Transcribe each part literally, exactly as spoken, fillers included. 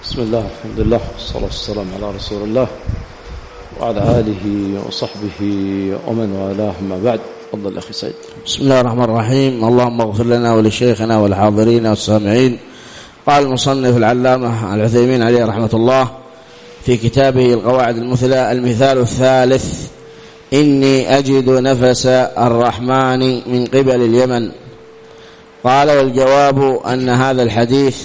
بسم الله، الحمد لله، والصلاة والسلام على رسول الله وعلى آله وصحبه ومن والاه، ما بعد. تفضل أخي سعيد. بسم الله الرحمن الرحيم. اللهم اغفر لنا ولشيخنا والحاضرين والسامعين. قال المصنف العلامة العثيمين عليه رحمة الله في كتابه القواعد المثلى: المثال الثالث: إني أجد نفس الرحمن من قبل اليمن. قال: والجواب أن هذا الحديث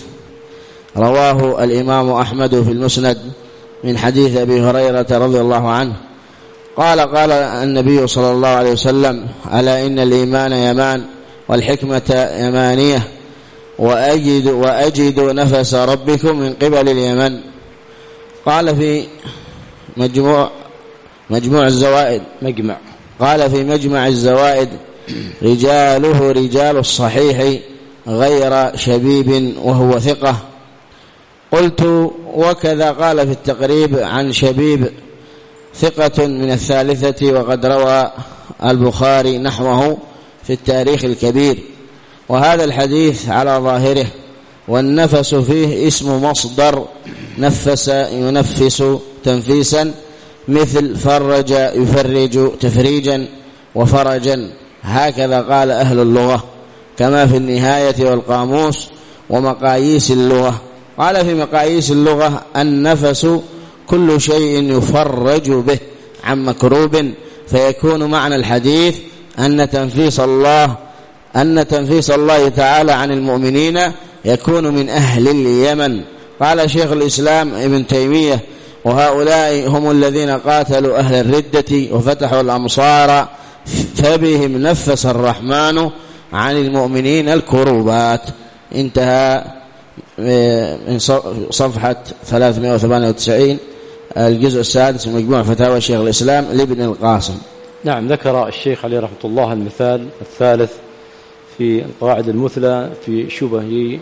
رواه الإمام أحمد في المسند من حديث أبي هريرة رضي الله عنه قال: قال النبي صلى الله عليه وسلم: ألا إن الإيمان يمان والحكمة يمانية وأجد, وأجد نفس ربكم من قبل اليمن. قال في مجموع مجموع الزوائد مجمع قال في مجمع الزوائد: رجاله رجال الصحيح غير شبيب وهو ثقة. قلت: وكذا قال في التقريب عن شبيب ثقة من الثالثة، وقد روى البخاري نحوه في التاريخ الكبير. وهذا الحديث على ظاهره، والنفس فيه اسم مصدر نفس ينفس تنفيسا، مثل فرج يفرج تفريجا وفرجا، هكذا قال أهل اللغة، كما في النهاية والقاموس ومقاييس اللغة. قال في مقاييس اللغة: النفس كل شيء يفرج به عن مكروب، فيكون معنى الحديث أن تنفيس الله أن تنفيس الله تعالى عن المؤمنين يكون من أهل اليمن. قال شيخ الإسلام ابن تيمية: وهؤلاء هم الذين قاتلوا أهل الردة وفتحوا الأمصار، فبهم نفس الرحمن عن المؤمنين الكروبات. انتهى من صفحة ثلاثمائة وثمانية وتسعين، الجزء السادس من مجموع فتاوى شيخ الإسلام لابن القاسم. نعم، ذكر الشيخ عليه رحمة الله المثال الثالث في القواعد المثلى في شبه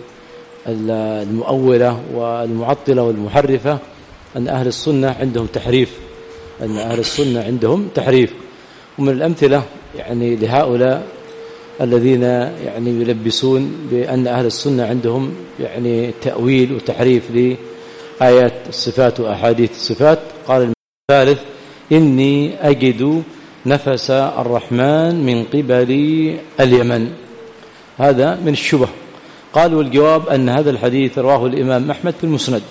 المؤولة والمعطلة والمحرفة، أن أهل السنة عندهم تحريف أن أهل السنة عندهم تحريف ومن الأمثلة يعني لهؤلاء الذين يعني يلبسون بأن أهل السنة عندهم يعني تأويل وتحريف لآيات الصفات وأحاديث الصفات. قال الثالث: إني أجد نفس الرحمن من قبل اليمن. هذا من الشبه. قال: والجواب أن هذا الحديث رواه الإمام أحمد في المسند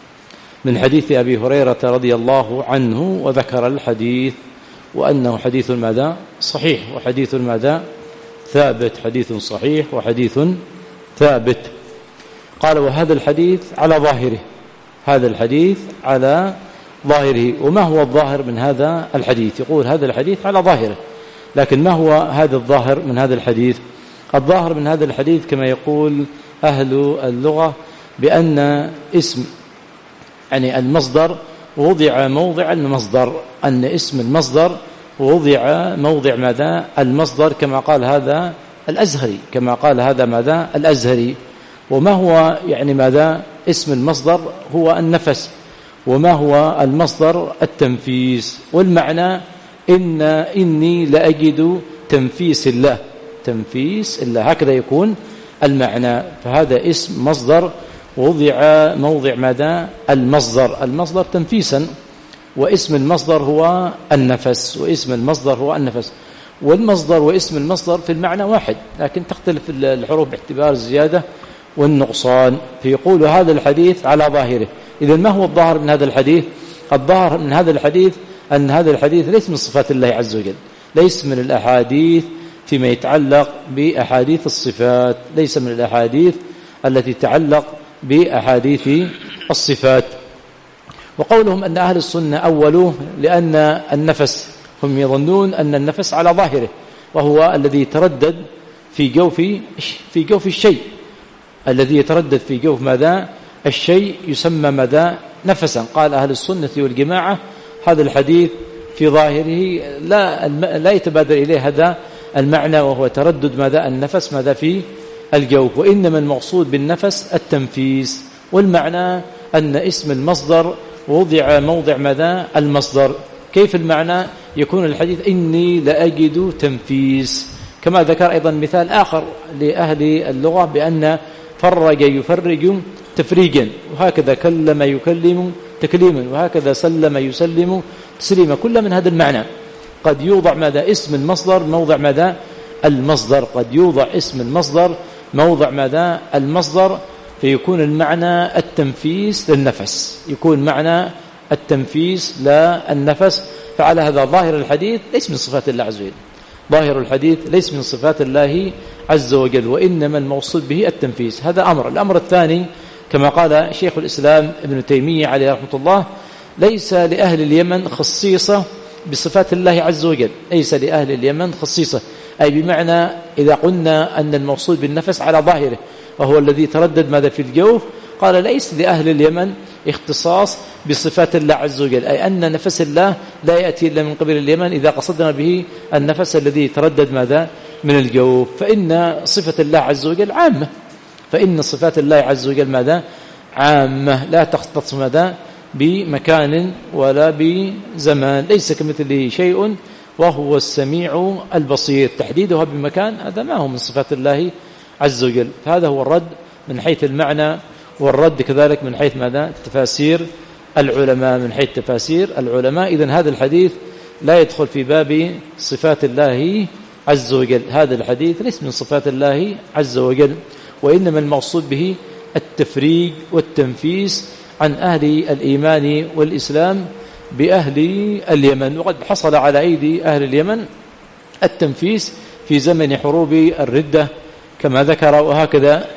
من حديث أبي هريرة رضي الله عنه، وذكر الحديث وأنه حديث ماذا؟ صحيح، وحديث ماذا؟ ثابت، حديث صحيح وحديث ثابت. قال: وهذا الحديث على ظاهره هذا الحديث على ظاهره. وما هو الظاهر من هذا الحديث؟ يقول: هذا الحديث على ظاهره، لكن ما هو هذا الظاهر من هذا الحديث؟ الظاهر من هذا الحديث كما يقول أهل اللغة بأن اسم يعني المصدر وضع موضع المصدر، أن اسم المصدر وضع موضع ماذا؟ المصدر، كما قال هذا الأزهري كما قال هذا ماذا؟ الأزهري. وما هو يعني ماذا؟ اسم المصدر هو النفس، وما هو المصدر؟ التنفيس. والمعنى إن إني لأجد تنفيس الله تنفيس الله هكذا يكون المعنى. فهذا اسم مصدر وضع موضع ماذا؟ المصدر المصدر تنفيسا، واسم المصدر هو النفس واسم المصدر هو النفس. والمصدر واسم المصدر في المعنى واحد، لكن تختلف الحروف باعتبار الزيادة والنقصان. فيقول هذا الحديث على ظاهره. إذن ما هو الظاهر من هذا الحديث؟ الظاهر من هذا الحديث أن هذا الحديث ليس من صفات الله عز وجل، ليس من الأحاديث فيما يتعلق بأحاديث الصفات، ليس من الأحاديث التي تتعلق بأحاديث الصفات. وقولهم أن أهل السنة أولوه لأن النفس، هم يظنون أن النفس على ظاهره، وهو الذي يتردد في جوف في جوف الشيء، الذي يتردد في جوف ماذا؟ الشيء يسمى ماذا؟ نفسا. قال أهل السنة والجماعة: هذا الحديث في ظاهره لا لا يتبادر إليه هذا المعنى، وهو تردد ماذا؟ النفس ماذا؟ في الجوف. وإنما المقصود بالنفس التنفيس. والمعنى أن اسم المصدر وضع موضع ماذا؟ المصدر. كيف المعنى؟ يكون الحديث: إني لأجد تنفيس. كما ذكر أيضا مثال آخر لأهل اللغة بأن فرج يفرج تفريقا، وهكذا كلم يكلم تكليما، وهكذا سلم يسلم تسليما، كل من هذا المعنى. قد يوضع ماذا اسم المصدر موضع ماذا المصدر، قد يوضع اسم المصدر موضع ماذا المصدر، فيكون المعنى التنفيس للنفس، يكون معنى التنفيس للنفس. فعلى هذا ظاهر الحديث ليس من صفات الله عز وجل، ظاهر الحديث ليس من صفات الله عز وجل، وإنما الموصول به التنفيس. هذا أمر. الأمر الثاني كما قال شيخ الإسلام ابن تيمية عليه رحمة الله: ليس لأهل اليمن خصيصة بصفات الله عز وجل، ليس لأهل اليمن خصيصة، أي بمعنى إذا قلنا أن الموصول بالنفس على ظاهره وهو الذي تردد ماذا في الجوف، قال ليس لأهل اليمن اختصاص بصفات الله عز وجل، أي أن نفس الله لا يأتي إلا من قبل اليمن إذا قصدنا به النفس الذي تردد ماذا من الجوف، فإن صفة الله عز وجل عامة، فإن صفات الله عز وجل ماذا عامة، لا تختص ماذا بمكان ولا بزمان، ليس كمثله شيء وهو السميع البصير، تحديدها بمكان هذا ما هو من صفات الله عز وجل. فهذا هو الرد من حيث المعنى، والرد كذلك من حيث ماذا تفاسير العلماء، من حيث تفاسير العلماء. إذن هذا الحديث لا يدخل في باب صفات الله عز وجل، هذا الحديث ليس من صفات الله عز وجل، وإنما المقصود به التفريق والتنفيس عن أهل الإيمان والإسلام بأهل اليمن. وقد حصل على أيدي أهل اليمن التنفيس في زمن حروب الردة كما ذكر، وهكذا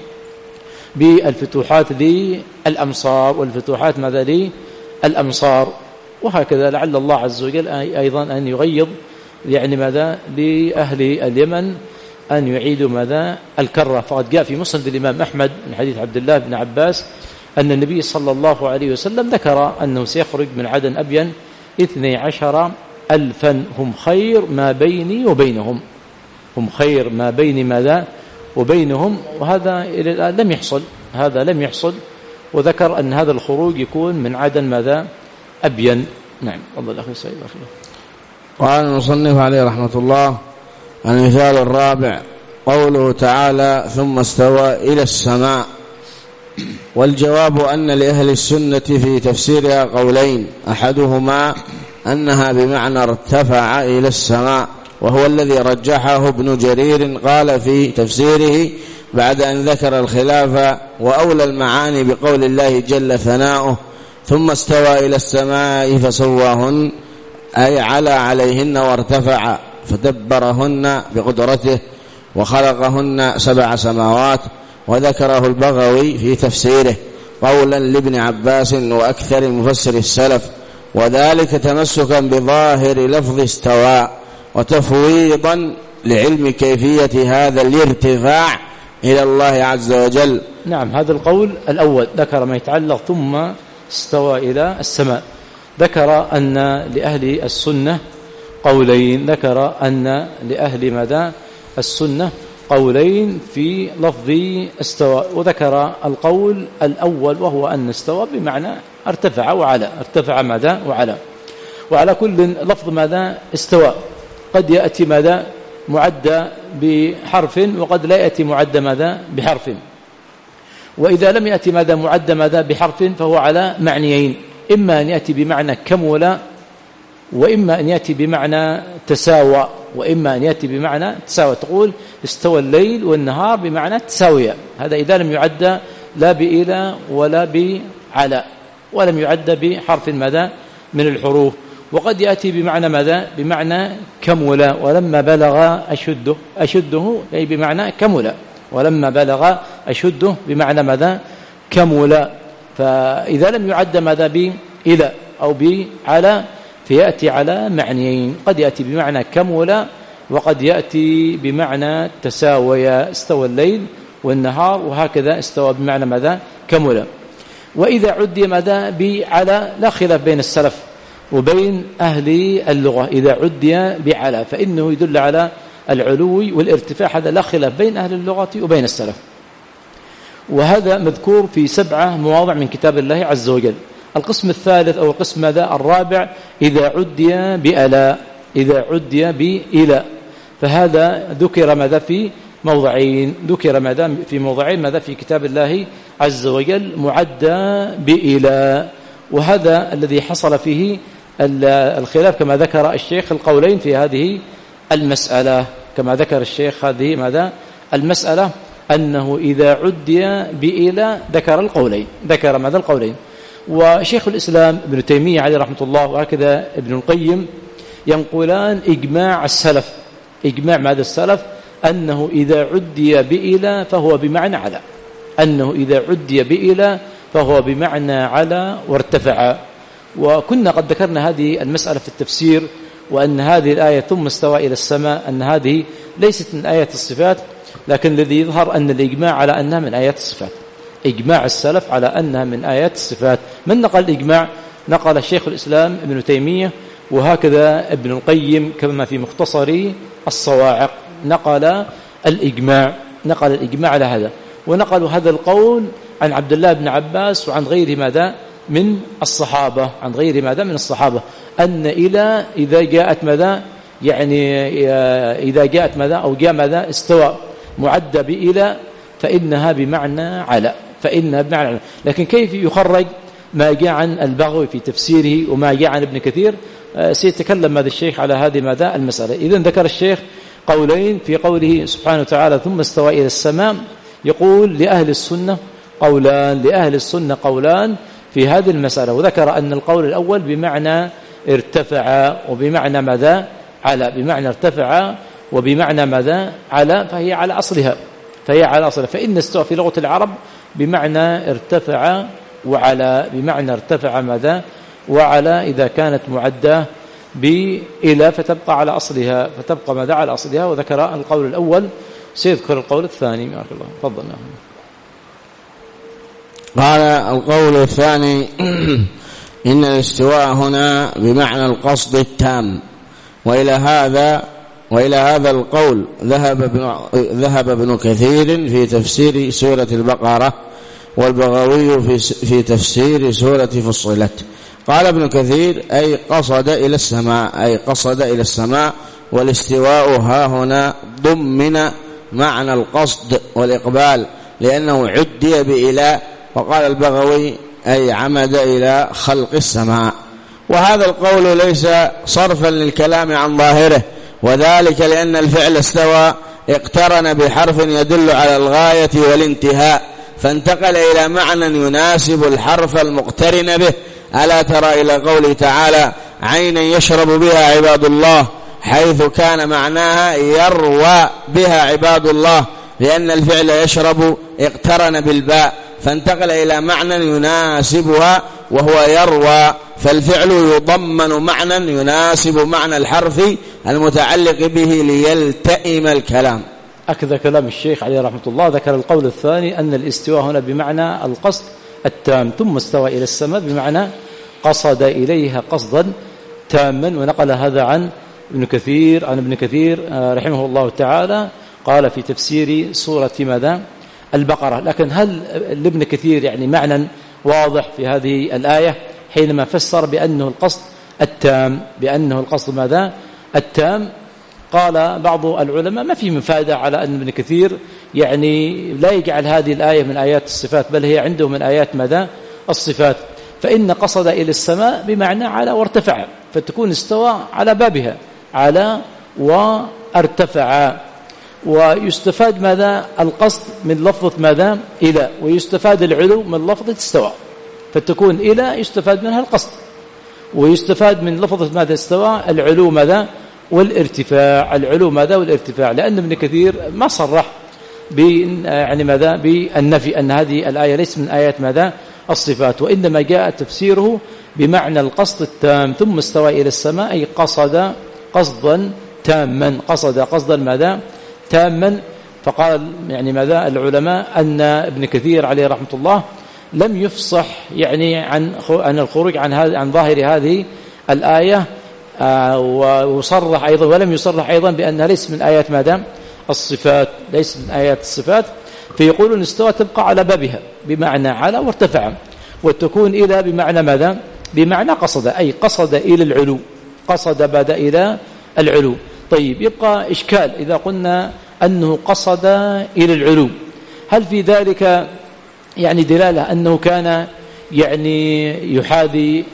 بالفتوحات للأمصار والفتوحات ماذا للأمصار، وهكذا لعل الله عز وجل أيضا أن يغيظ يعني ماذا لأهل اليمن أن يعيدوا ماذا الكرة. فقد جاء في مسند الإمام أحمد من حديث عبد الله بن عباس أن النبي صلى الله عليه وسلم ذكر أنه سيخرج من عدن أبين اثني عشر ألفا هم خير ما بيني وبينهم، هم خير ما بيني ماذا وبينهم، وهذا لم يحصل، هذا لم يحصل، وذكر أن هذا الخروج يكون من عدن ماذا أبين. نعم. الله الأخير سعيد أخير. قال المصنف عليه رحمة الله: المثال الرابع قوله تعالى: ثم استوى إلى السماء. والجواب أن لأهل السنة في تفسيرها قولين: أحدهما أنها بمعنى ارتفع إلى السماء، وهو الذي رجحه ابن جرير، قال في تفسيره بعد أن ذكر الخلاف: وأولى المعاني بقول الله جل ثناؤه: ثم استوى إلى السماء فسواهن، أي على عليهن وارتفع، فدبرهن بقدرته وخلقهن سبع سماوات. وذكره البغوي في تفسيره قولا لابن عباس وأكثر مفسر السلف، وذلك تمسكا بظاهر لفظ استوى وتفويضا لعلم كيفية هذا الارتفاع إلى الله عز وجل. نعم. هذا القول الأول ذكر ما يتعلق ثم استوى إلى السماء، ذكر أن لأهل السنة قولين، ذكر أن لأهل ماذا السنة قولين في لفظ استوى، وذكر القول الأول وهو أن استوى بمعنى ارتفع وعلى، ارتفع ماذا وعلى. وعلى كل لفظ ماذا استوى قد يأتي ماذا معدى بحرف، وقد لا يأتي معدى ماذا بحرف، وإذا لم يأتي ماذا معدى ماذا بحرف فهو على معنيين: إما أن يأتي بمعنى كمل، وإما أن يأتي بمعنى تساوى، وإما أن يأتي بمعنى تساوى. تقول استوى الليل والنهار بمعنى تساوية، هذا إذا لم يعد لا بإلى ولا بعلى، ولم يعد بحرف ماذا من الحروف. وقد يأتي بمعنى ماذا بمعنى كمل، ولما بلغ أشده، أشده أي بمعنى كمل، ولما بلغ أشده بمعنى ماذا كمل. فإذا لم يعد ماذا بإلى أو بعلى فيأتي على معنيين: قد يأتي بمعنى كمل، وقد يأتي بمعنى تساويا، استوى الليل والنهار، وهكذا استوى بمعنى ماذا كمل. وإذا عدي ماذا بعلى لا خلاف بين السلف وبين أهل اللغة، إذا عدي بعلى فإنه يدل على العلو والارتفاع، هذا لا خلاف بين أهل اللغة وبين السلف، وهذا مذكور في سبعة مواضع من كتاب الله عز وجل. القسم الثالث أو القسم ماذا الرابع: إذا عدي بألا، إذا عدي بإلى، فهذا ذكر ماذا في موضعين، ذكر ماذا في موضعين ماذا في كتاب الله عز وجل معدى بإلى، وهذا الذي حصل فيه الخلاف كما ذكر الشيخ القولين في هذه المسألة، كما ذكر الشيخ هذه ماذا المسألة أنه إذا عدي بإلى ذكر القولين، ذكر ماذا القولين. وشيخ الإسلام ابن تيمية عليه رحمة الله وهكذا ابن القيم ينقلان إجماع السلف، إجماع ماذا السلف أنه إذا عدي بإلى فهو بمعنى على، أنه إذا عدي بإلى فهو بمعنى على وارتفع. وكنا قد ذكرنا هذه المسألة في التفسير، وأن هذه الآية ثم استوى إلى السماء أن هذه ليست من آيات الصفات، لكن الذي يظهر أن الإجماع على أنها من آيات الصفات، إجماع السلف على أنها من آيات الصفات. من نقل الإجماع؟ نقل الشيخ الإسلام ابن تيمية وهكذا ابن القيم كما في مختصر الصواعق، نقل الإجماع، نقل الإجماع على هذا، ونقلوا هذا القول عن عبد الله بن عباس وعن غير ماذا من الصحابة، عن غير ماذا من الصحابة، أن إلى إذا جاءت ماذا يعني إذا جاءت ماذا أو جاء ماذا استوى معدى بإلى فإنها بمعنى على، فإنها بمعنى على. لكن كيف يخرج ما جاء عن البغوي في تفسيره وما جاء عن ابن كثير؟ سيتكلم هذا الشيخ على هذه ماذا المسألة. إذن ذكر الشيخ قولين في قوله سبحانه وتعالى ثم استوى إلى السماء، يقول لأهل السنة قولان، لأهل السنة قولان في هذه المسألة، وذكر أن القول الأول بمعنى ارتفع وبمعنى ماذا على، بمعنى ارتفع وبمعنى ماذا على، فهي على أصلها، فهي على أصلها. فإن استوى في لغة العرب بمعنى ارتفع وعلى، بمعنى ارتفع ماذا وعلى إذا كانت معدة بإلى فتبقى على أصلها، فتبقى ماذا على أصلها. وذكر القول الأول، سيذكر القول الثاني. بارك الله، تفضل. قال القول الثاني إن الاستواء هنا بمعنى القصد التام، وإلى هذا وإلى هذا القول ذهب ابن ذهب ابن كثير في تفسير سورة البقرة، والبغوي في في تفسير سورة فصلت. قال ابن كثير أي قصد إلى السماء، أي قصد إلى السماء، والاستواء ها هنا ضمن معنى القصد والإقبال لأنه عدي بإلى. وقال البغوي أي عمد إلى خلق السماء. وهذا القول ليس صرفا للكلام عن ظاهره، وذلك لأن الفعل استوى اقترن بحرف يدل على الغاية والانتهاء، فانتقل إلى معنى يناسب الحرف المقترن به. ألا ترى إلى قوله تعالى عينا يشرب بها عباد الله، حيث كان معناها يروى بها عباد الله، لأن الفعل يشرب اقترن بالباء، فانتقل إلى معنى يناسبها وهو يروى، فالفعل يضمن معنى يناسب معنى الحرف المتعلق به ليلتئم الكلام. أكذا كلام الشيخ عليه رحمة الله. ذكر القول الثاني أن الاستواء هنا بمعنى القصد التام، ثم استوى إلى السماء بمعنى قصد إليها قصدا تاما، ونقل هذا عن ابن كثير عن ابن كثير رحمه الله تعالى، قال في تفسير سورة ماذا البقرة. لكن هل لابن كثير يعني معنى واضح في هذه الآية حينما فسر بأنه القصد التام، بأنه القصد ماذا التام؟ قال بعض العلماء ما في مفادة على أن ابن كثير يعني لا يجعل هذه الآية من آيات الصفات، بل هي عنده من آيات ماذا الصفات. فإن قصد إلى السماء بمعنى على وارتفع، فتكون استوى على بابها، على وارتفع. ويستفاد ماذا القصد من لفظة ماذا إلى، ويستفاد العلو من لفظة استوى، فتكون إلى يستفاد منها القصد، ويستفاد من لفظة ماذا استوى العلو ماذا والارتفاع، العلو ماذا والارتفاع. لأن ابن كثير ما صرح يعني ماذا بالنفي أن هذه الآية ليست من آيات ماذا الصفات، وإنما جاء تفسيره بمعنى القصد التام، ثم استوى إلى السماء أي قصد قصدا تاما، قصد قصدا ماذا تاما. فقال يعني ماذا العلماء أن ابن كثير عليه رحمة الله لم يفصح يعني عن عن الخروج عن هذا عن ظاهر هذه الآية، آه وصرح أيضا ولم يصرح أيضا بأنها ليس من آيات ماذا الصفات، ليس من آيات الصفات. فيقولون استوى تبقى على بابها بمعنى على وارتفع، وتكون إلى بمعنى ماذا بمعنى قصد، أي قصد إلى العلو، قصد بدا إلى العلو. طيب يبقى إشكال إذا قلنا أنه قصد إلى العلو. هل في ذلك يعني دلالة أنه كان يعني يحاذي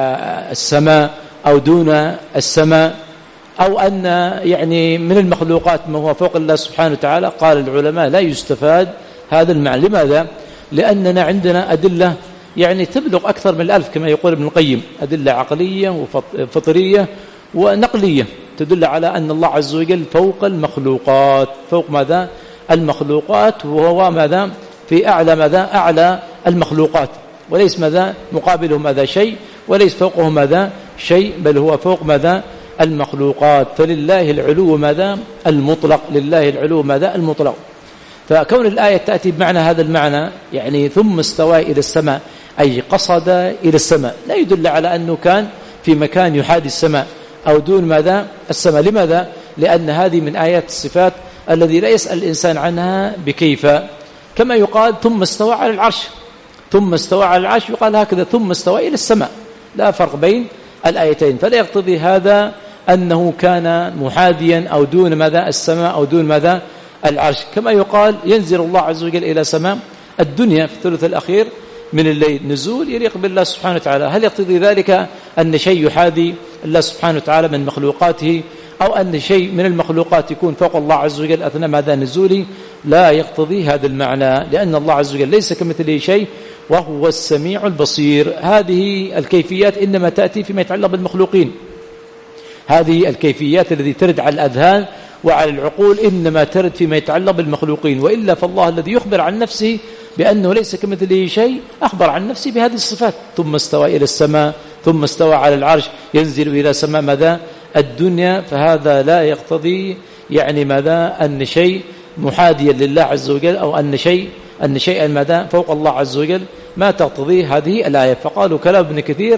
السماء أو دون السماء، أو أن يعني من المخلوقات ما هو فوق الله سبحانه وتعالى؟ قال العلماء لا يستفاد هذا المعنى. لماذا؟ لأننا عندنا أدلة يعني تبلغ أكثر من الألف كما يقول ابن القيم، أدلة عقلية وفطرية ونقلية تدل على أن الله عز وجل فوق المخلوقات، فوق ماذا؟ المخلوقات، وهو ماذا؟ في أعلى ماذا؟ أعلى المخلوقات، وليس ماذا؟ مقابله ماذا؟ شيء، وليس فوقه ماذا؟ شيء، بل هو فوق ماذا؟ المخلوقات. فلله العلو ماذا؟ المطلق، لله العلو ماذا؟ المطلق. فكون الآية تأتي بمعنى هذا المعنى يعني ثم استوى إلى السماء أي قصد إلى السماء، لا يدل على أنه كان في مكان يحاذي السماء أو دون ماذا؟ السماء. لماذا؟ لأن هذه من آيات الصفات الذي لا يسأل الإنسان عنها بكيف، كما يقال ثم استوى على العرش، ثم استوى على العرش يقال هكذا ثم استوى إلى السماء، لا فرق بين الآيتين. فلا يقتضي هذا أنه كان محاذيا أو دون ماذا؟ السماء أو دون ماذا؟ العرش. كما يقال ينزل الله عز وجل إلى سماء الدنيا في الثلث الأخير من الليل، نزول يليق بالله سبحانه وتعالى. هل يقتضي ذلك أن شيء يحاذي الله سبحانه وتعالى من مخلوقاته، أو أن شيء من المخلوقات يكون فوق الله عز وجل أثناء ماذا؟ نزولي؟ لا يقتضي هذا المعنى، لأن الله عز وجل ليس كمثله شيء وهو السميع البصير. هذه الكيفيات إنما تأتي فيما يتعلق بالمخلوقين، هذه الكيفيات التي ترد على الأذهان وعلى العقول إنما ترد فيما يتعلق بالمخلوقين، وإلا فالله الذي يخبر عن نفسه بأنه ليس كمثله شيء أخبر عن نفسه بهذه الصفات: ثم استوى إلى السماء، ثم استوى على العرش، ينزل إلى سماء ماذا؟ الدنيا. فهذا لا يقتضي يعني ماذا؟ أن شيء محاذيا لله عز وجل، أو أن شيء أن شيئا ماذا؟ فوق الله عز وجل، ما تقتضي هذه الآية. فقالوا كلام ابن كثير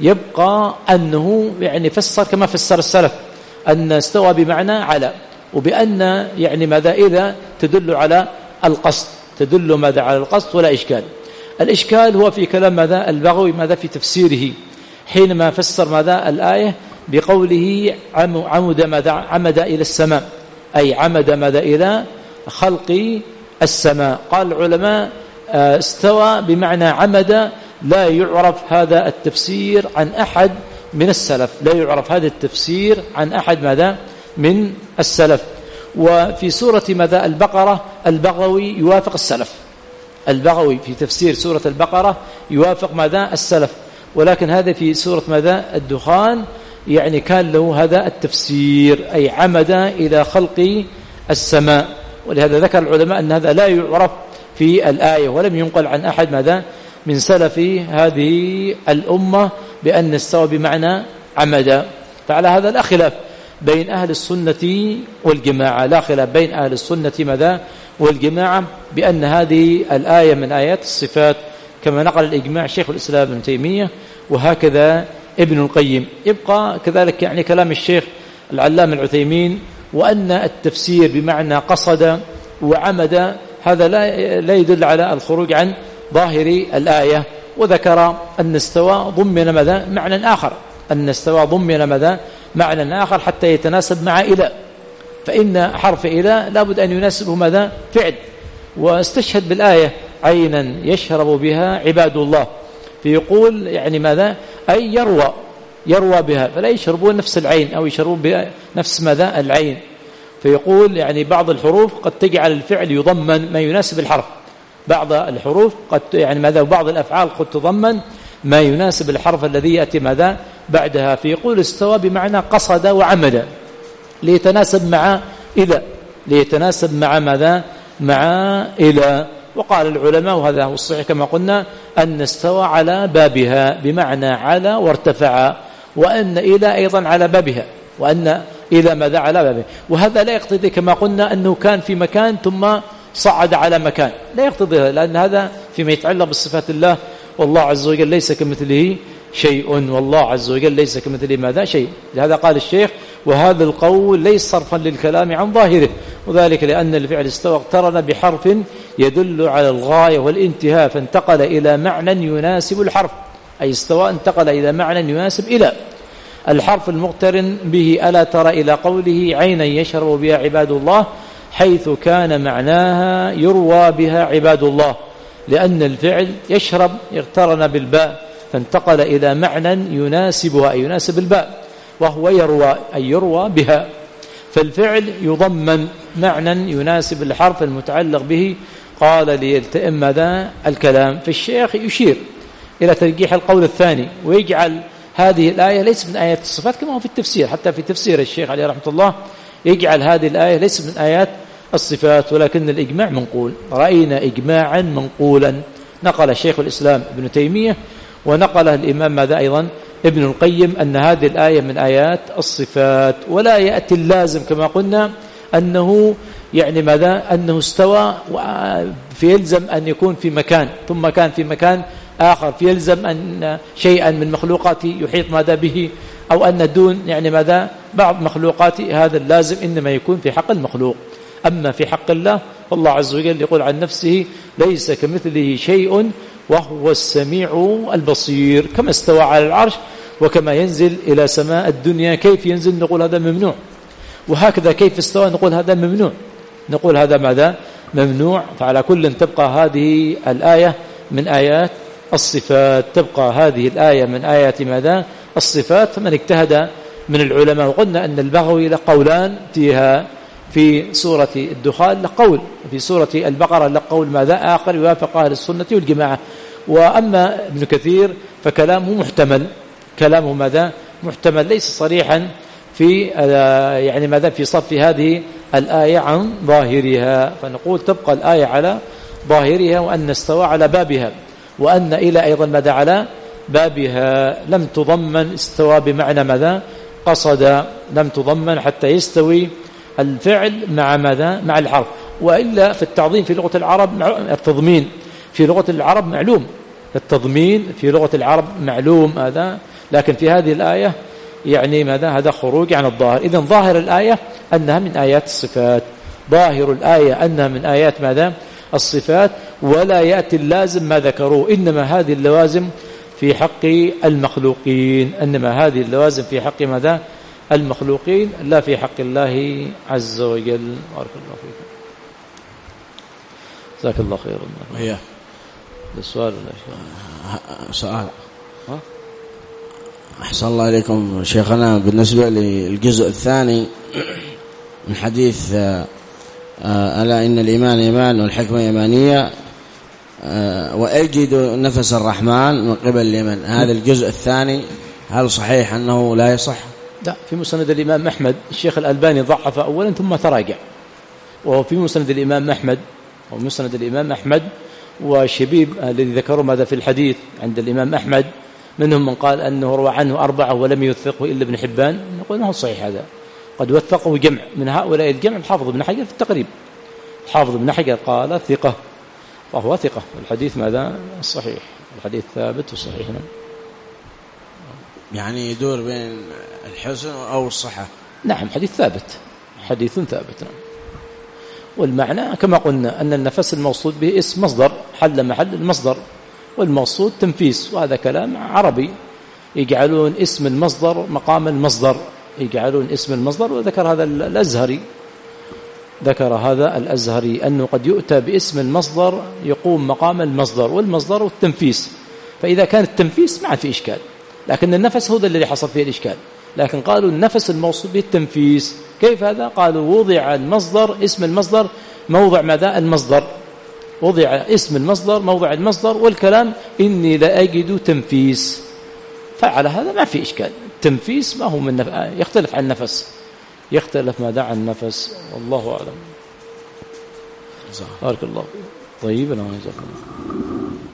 يبقى أنه يعني فسر كما فسر السلف، أن استوى بمعنى على، وبأن يعني ماذا؟ إذا تدل على القصد، تدل ماذا؟ على القصد، ولا إشكال. الإشكال هو في كلام ماذا؟ البغوي ماذا؟ في تفسيره حينما فسر ماذا؟ الآية بقوله عمد ماذا؟ عمد إلى السماء، أي عمد ماذا؟ إلى خلق السماء. قال العلماء استوى بمعنى عمد، لا يعرف هذا التفسير عن أحد من السلف، لا يعرف هذا التفسير عن أحد ماذا؟ من السلف. وفي سورة ماذا؟ البقرة البغوي يوافق السلف، البغوي في تفسير سورة البقرة يوافق ماذا؟ السلف، ولكن هذا في سورة ماذا؟ الدخان يعني كان له هذا التفسير، أي عمد إلى خلق السماء. ولهذا ذكر العلماء أن هذا لا يعرف في الآية، ولم ينقل عن أحد ماذا؟ من سلف هذه الأمة بأن استوى بمعنى عمد. فعلى هذا لا خلاف بين أهل السنة والجماعة، لا خلاف بين أهل السنة ماذا؟ والجماعة بأن هذه الآية من آيات الصفات، كما نقل الإجماع شيخ الإسلام ابن تيمية وهكذا ابن القيم. يبقى كذلك يعني كلام الشيخ العلامة العثيمين، وأن التفسير بمعنى قصد وعمد هذا لا لا يدل على الخروج عن ظاهر الآية. وذكر أن استوى ضمن ماذا؟ معنى آخر، أن استوى ضمن ماذا؟ معنى آخر حتى يتناسب مع إلى، فإن حرف إلى لابد أن يناسبه ماذا؟ فعل. واستشهد بالآية عينا يشرب بها عباد الله، فيقول يعني ماذا؟ أي يروى يروى بها، فلا يشربون نفس العين أو يشربون بها نفس ماذا؟ العين. فيقول يعني بعض الحروف قد تجعل الفعل يضمن ما يناسب الحرف، بعض الحروف قد يعني ماذا؟ وبعض الأفعال قد تضمن ما يناسب الحرف الذي يأتي ماذا؟ بعدها. فيقول استوى بمعنى قصد وعمد ليتناسب مع إلى، ليتناسب مع ماذا؟ مع إلى. وقال العلماء وهذا هو الصحيح كما قلنا أن استوى على بابها بمعنى على وارتفع، وأن إلى أيضا على بابها، وأن إلى ماذا؟ على بابها. وهذا لا يقتضي كما قلنا أنه كان في مكان ثم صعد على مكان، لا يقتضي، لأن هذا فيما يتعلق بصفات الله، والله عز وجل ليس كمثله شيء، والله عز وجل ليس كمثله ماذا؟ شيء. لهذا قال الشيخ وهذا القول ليس صرفا للكلام عن ظاهره، وذلك لأن الفعل استوى اقترن بحرف يدل على الغاية والانتهاء، فانتقل إلى معنى يناسب الحرف، أي استوى انتقل إلى معنى يناسب إلى الحرف المقترن به. ألا ترى إلى قوله عينا يشرب بها عباد الله، حيث كان معناها يروى بها عباد الله، لأن الفعل يشرب اقترن بالباء فانتقل إلى معنى يناسبها أي يناسب الباء، وهو يروى أي يروى بها. فالفعل يضمن معنى يناسب الحرف المتعلق به. قال ليلتئم ماذا الكلام. فالشيخ يشير إلى ترجيح القول الثاني، ويجعل هذه الآية ليس من آيات الصفات كما هو في التفسير، حتى في تفسير الشيخ عليه رحمة الله يجعل هذه الآية ليس من آيات الصفات، ولكن الإجماع منقول. رأينا إجماعا منقولا نقل شيخ الإسلام ابن تيمية ونقله الإمام ماذا أيضا ابن القيم أن هذه الآية من آيات الصفات. ولا يأتي اللازم كما قلنا أنه يعني ماذا أنه استوى فيلزم أن يكون في مكان ثم كان في مكان آخر، فيلزم أن شيئا من مخلوقاته يحيط ماذا به، أو أن دون يعني ماذا بعض مخلوقاته. هذا اللازم إنما يكون في حق المخلوق. أما في حق الله فالله عز وجل يقول عن نفسه ليس كمثله شيء وهو السميع البصير. كما استوى على العرش وكما ينزل إلى سماء الدنيا كيف ينزل نقول هذا ممنوع، وهكذا كيف استوى نقول هذا ممنوع، نقول هذا ماذا ممنوع. فعلى كل تبقى هذه الآية من آيات الصفات، تبقى هذه الآية من آيات ماذا الصفات. فمن اجتهد من العلماء، وقلنا أن البغوي له قولان فيها، في سورة الدخان له قول، في سورة البقرة له قول ماذا آخر يوافق أهل السنة والجماعة. وأما ابن كثير فكلامه محتمل، كلامه ماذا محتمل ليس صريحا في يعني ماذا في صف هذه الآية عن ظاهرها. فنقول تبقى الآية على ظاهرها، وأن استوى على بابها، وأن إلى أيضا ماذا على بابها. لم تضمن استوى بمعنى ماذا قصد، لم تضمن حتى يستوي الفعل مع ماذا مع الحرف. وإلا في التعظيم في لغة العرب التضمين في لغة العرب معلوم، التضمين في لغة العرب معلوم هذا، لكن في هذه الآية يعني ماذا هذا خروج عن الظاهر. إذن ظاهر الآية أنها من آيات الصفات، ظاهر الآية أنها من آيات ماذا الصفات، ولا يأتي اللازم ما ذكروه. إنما هذه اللوازم في حق المخلوقين، إنما هذه اللوازم في حق ماذا المخلوقين لا في حق الله عز وجل. بارك الله فيكم، جزاك الله خيرا. هي السؤال سؤال أحسن الله إليكم شيخنا. بالنسبة للجزء الثاني من حديث ألا إن الإيمان إيمان والحكمة إيمانية وأجد نفس الرحمن من قبل اليمن، هذا الجزء الثاني هل صحيح أنه لا يصح؟ لا، في مسند الإمام أحمد الشيخ الألباني ضعف أولا ثم تراجع، وهو في مسند الإمام أحمد ومسند الإمام أحمد وشبيب الذي ذكروا ماذا في الحديث عند الإمام أحمد، منهم من قال أنه روى عنه أربعة ولم يوثقه إلا ابن حبان. نقول ما هو صحيح هذا، قد وثقه جمع من هؤلاء الجمع. الحافظ ابن حجر في التقريب، الحافظ ابن حجر قال ثقة، وهو ثقة. الحديث ماذا صحيح، الحديث ثابت وصحيح. يعني يدور بين الحسن أو الصحة. نعم، حديث ثابت، حديث ثابت. نعم. والمعنى كما قلنا أن النفس الموصود به اسم مصدر حل محل المصدر، والموصود تنفيس، وهذا كلام عربي. يجعلون اسم المصدر مقام المصدر، يجعلون اسم المصدر. وذكر هذا الأزهري، ذكر هذا الأزهري أنه قد يؤتى باسم المصدر يقوم مقام المصدر، والمصدر والتنفيس. فإذا كان التنفيس ما في إشكال، لكن النفس هو الذي حصل فيه الإشكال. لكن قالوا النفس الموصول به التنفيس، كيف هذا؟ قالوا وضع المصدر اسم المصدر موضع ماذا المصدر، وضع اسم المصدر موضع المصدر، والكلام إني لا أجد تنفيس. فعلى هذا ما في إشكال. التنفيس ما هو من نف... يختلف عن النفس، يختلف ماذا عن النفس، والله أعلم. بارك الله. طيب، أنا